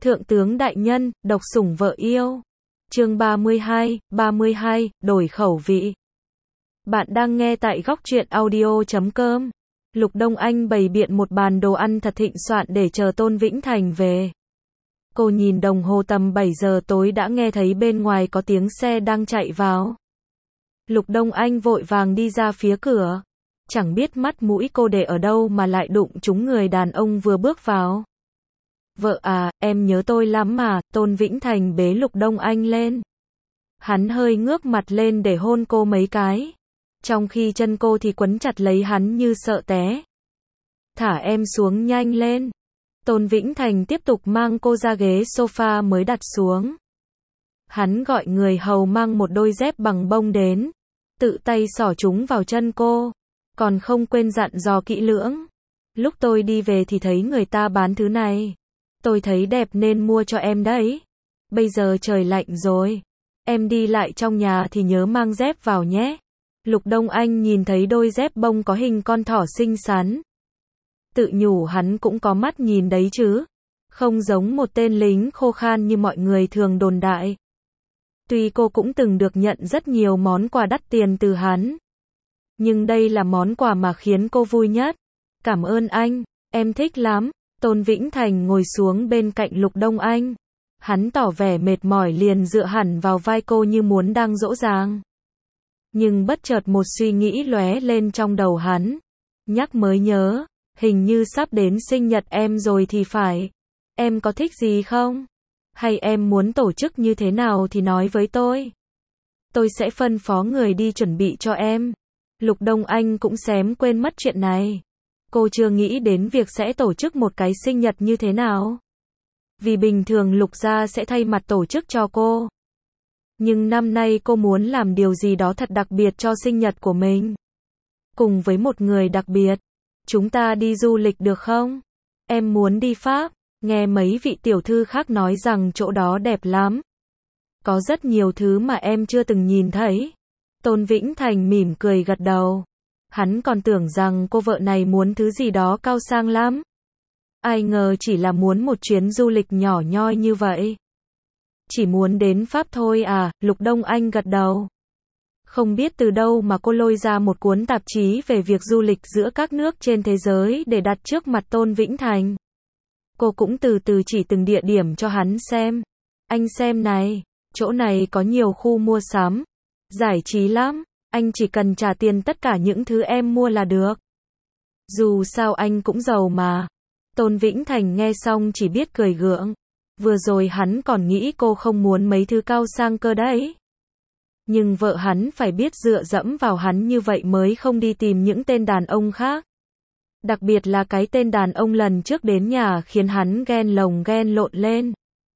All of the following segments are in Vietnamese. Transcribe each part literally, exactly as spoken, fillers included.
Thượng tướng đại nhân, độc sủng vợ yêu. Chương ba mươi hai, ba mươi hai, đổi khẩu vị. Bạn đang nghe tại góc truyện audio chấm com. Lục Đông Anh bày biện một bàn đồ ăn thật thịnh soạn để chờ Tôn Vĩnh Thành về. Cô nhìn đồng hồ tầm bảy giờ tối đã nghe thấy bên ngoài có tiếng xe đang chạy vào. Lục Đông Anh vội vàng đi ra phía cửa. Chẳng biết mắt mũi cô để ở đâu mà lại đụng trúng người đàn ông vừa bước vào. Vợ à, em nhớ tôi lắm mà. Tôn Vĩnh Thành bế Lục Đông Anh lên. Hắn hơi ngước mặt lên để hôn cô mấy cái. Trong khi chân cô thì quấn chặt lấy hắn như sợ té. Thả em xuống nhanh lên. Tôn Vĩnh Thành tiếp tục mang cô ra ghế sofa mới đặt xuống. Hắn gọi người hầu mang một đôi dép bằng bông đến. Tự tay xỏ chúng vào chân cô. Còn không quên dặn dò kỹ lưỡng. Lúc tôi đi về thì thấy người ta bán thứ này. Tôi thấy đẹp nên mua cho em đấy. Bây giờ trời lạnh rồi. Em đi lại trong nhà thì nhớ mang dép vào nhé. Lục Đông Anh nhìn thấy đôi dép bông có hình con thỏ xinh xắn. Tự nhủ hắn cũng có mắt nhìn đấy chứ. Không giống một tên lính khô khan như mọi người thường đồn đại. Tuy cô cũng từng được nhận rất nhiều món quà đắt tiền từ hắn. Nhưng đây là món quà mà khiến cô vui nhất. Cảm ơn anh, em thích lắm. Tôn Vĩnh Thành ngồi xuống bên cạnh Lục Đông Anh. Hắn tỏ vẻ mệt mỏi liền dựa hẳn vào vai cô như muốn đang dỗ dàng. Nhưng bất chợt một suy nghĩ lóe lên trong đầu hắn. Nhắc mới nhớ, hình như sắp đến sinh nhật em rồi thì phải. Em có thích gì không? Hay em muốn tổ chức như thế nào thì nói với tôi. Tôi sẽ phân phó người đi chuẩn bị cho em. Lục Đông Anh cũng xém quên mất chuyện này. Cô chưa nghĩ đến việc sẽ tổ chức một cái sinh nhật như thế nào. Vì bình thường Lục gia sẽ thay mặt tổ chức cho cô. Nhưng năm nay cô muốn làm điều gì đó thật đặc biệt cho sinh nhật của mình. Cùng với một người đặc biệt. Chúng ta đi du lịch được không? Em muốn đi Pháp. Nghe mấy vị tiểu thư khác nói rằng chỗ đó đẹp lắm. Có rất nhiều thứ mà em chưa từng nhìn thấy. Tôn Vĩnh Thành mỉm cười gật đầu. Hắn còn tưởng rằng cô vợ này muốn thứ gì đó cao sang lắm. Ai ngờ chỉ là muốn một chuyến du lịch nhỏ nhoi như vậy. Chỉ muốn đến Pháp thôi à, Lục Đông Anh gật đầu. Không biết từ đâu mà cô lôi ra một cuốn tạp chí về việc du lịch giữa các nước trên thế giới để đặt trước mặt Tôn Vĩnh Thành. Cô cũng từ từ chỉ từng địa điểm cho hắn xem. Anh xem này, chỗ này có nhiều khu mua sắm. Giải trí lắm, anh chỉ cần trả tiền tất cả những thứ em mua là được. Dù sao anh cũng giàu mà. Tôn Vĩnh Thành nghe xong chỉ biết cười gượng. Vừa rồi hắn còn nghĩ cô không muốn mấy thứ cao sang cơ đấy. Nhưng vợ hắn phải biết dựa dẫm vào hắn như vậy mới không đi tìm những tên đàn ông khác. Đặc biệt là cái tên đàn ông lần trước đến nhà khiến hắn ghen lồng ghen lộn lên.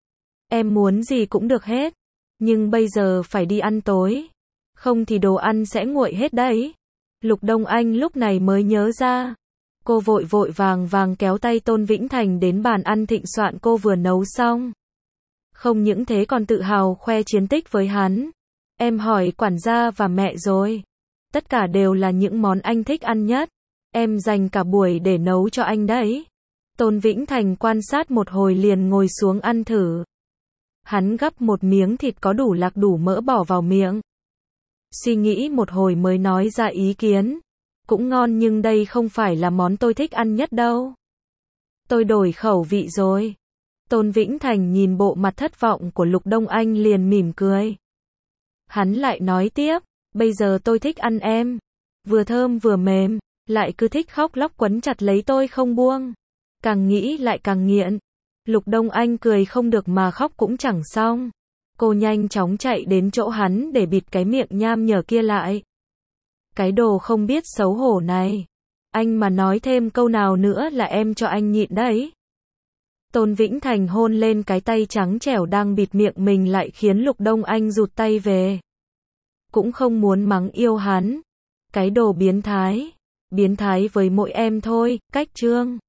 Em muốn gì cũng được hết. Nhưng bây giờ phải đi ăn tối. Không thì đồ ăn sẽ nguội hết đấy. Lục Đông Anh lúc này mới nhớ ra. Cô vội vội vàng vàng kéo tay Tôn Vĩnh Thành đến bàn ăn thịnh soạn cô vừa nấu xong. Không những thế còn tự hào khoe chiến tích với hắn. Em hỏi quản gia và mẹ rồi. Tất cả đều là những món anh thích ăn nhất. Em dành cả buổi để nấu cho anh đấy. Tôn Vĩnh Thành quan sát một hồi liền ngồi xuống ăn thử. Hắn gắp một miếng thịt có đủ lạc đủ mỡ bỏ vào miệng. Suy nghĩ một hồi mới nói ra ý kiến. Cũng ngon nhưng đây không phải là món tôi thích ăn nhất đâu. Tôi đổi khẩu vị rồi. Tôn Vĩnh Thành nhìn bộ mặt thất vọng của Lục Đông Anh liền mỉm cười. Hắn lại nói tiếp, bây giờ tôi thích ăn em. Vừa thơm vừa mềm, lại cứ thích khóc lóc quấn chặt lấy tôi không buông. Càng nghĩ lại càng nghiện. Lục Đông Anh cười không được mà khóc cũng chẳng xong. Cô nhanh chóng chạy đến chỗ hắn để bịt cái miệng nham nhở kia lại. Cái đồ không biết xấu hổ này. Anh mà nói thêm câu nào nữa là em cho anh nhịn đấy. Tôn Vĩnh Thành hôn lên cái tay trắng trẻo đang bịt miệng mình lại khiến Lục Đông Anh rụt tay về. Cũng không muốn mắng yêu hắn. Cái đồ biến thái. Biến thái với mỗi em thôi, cách trương.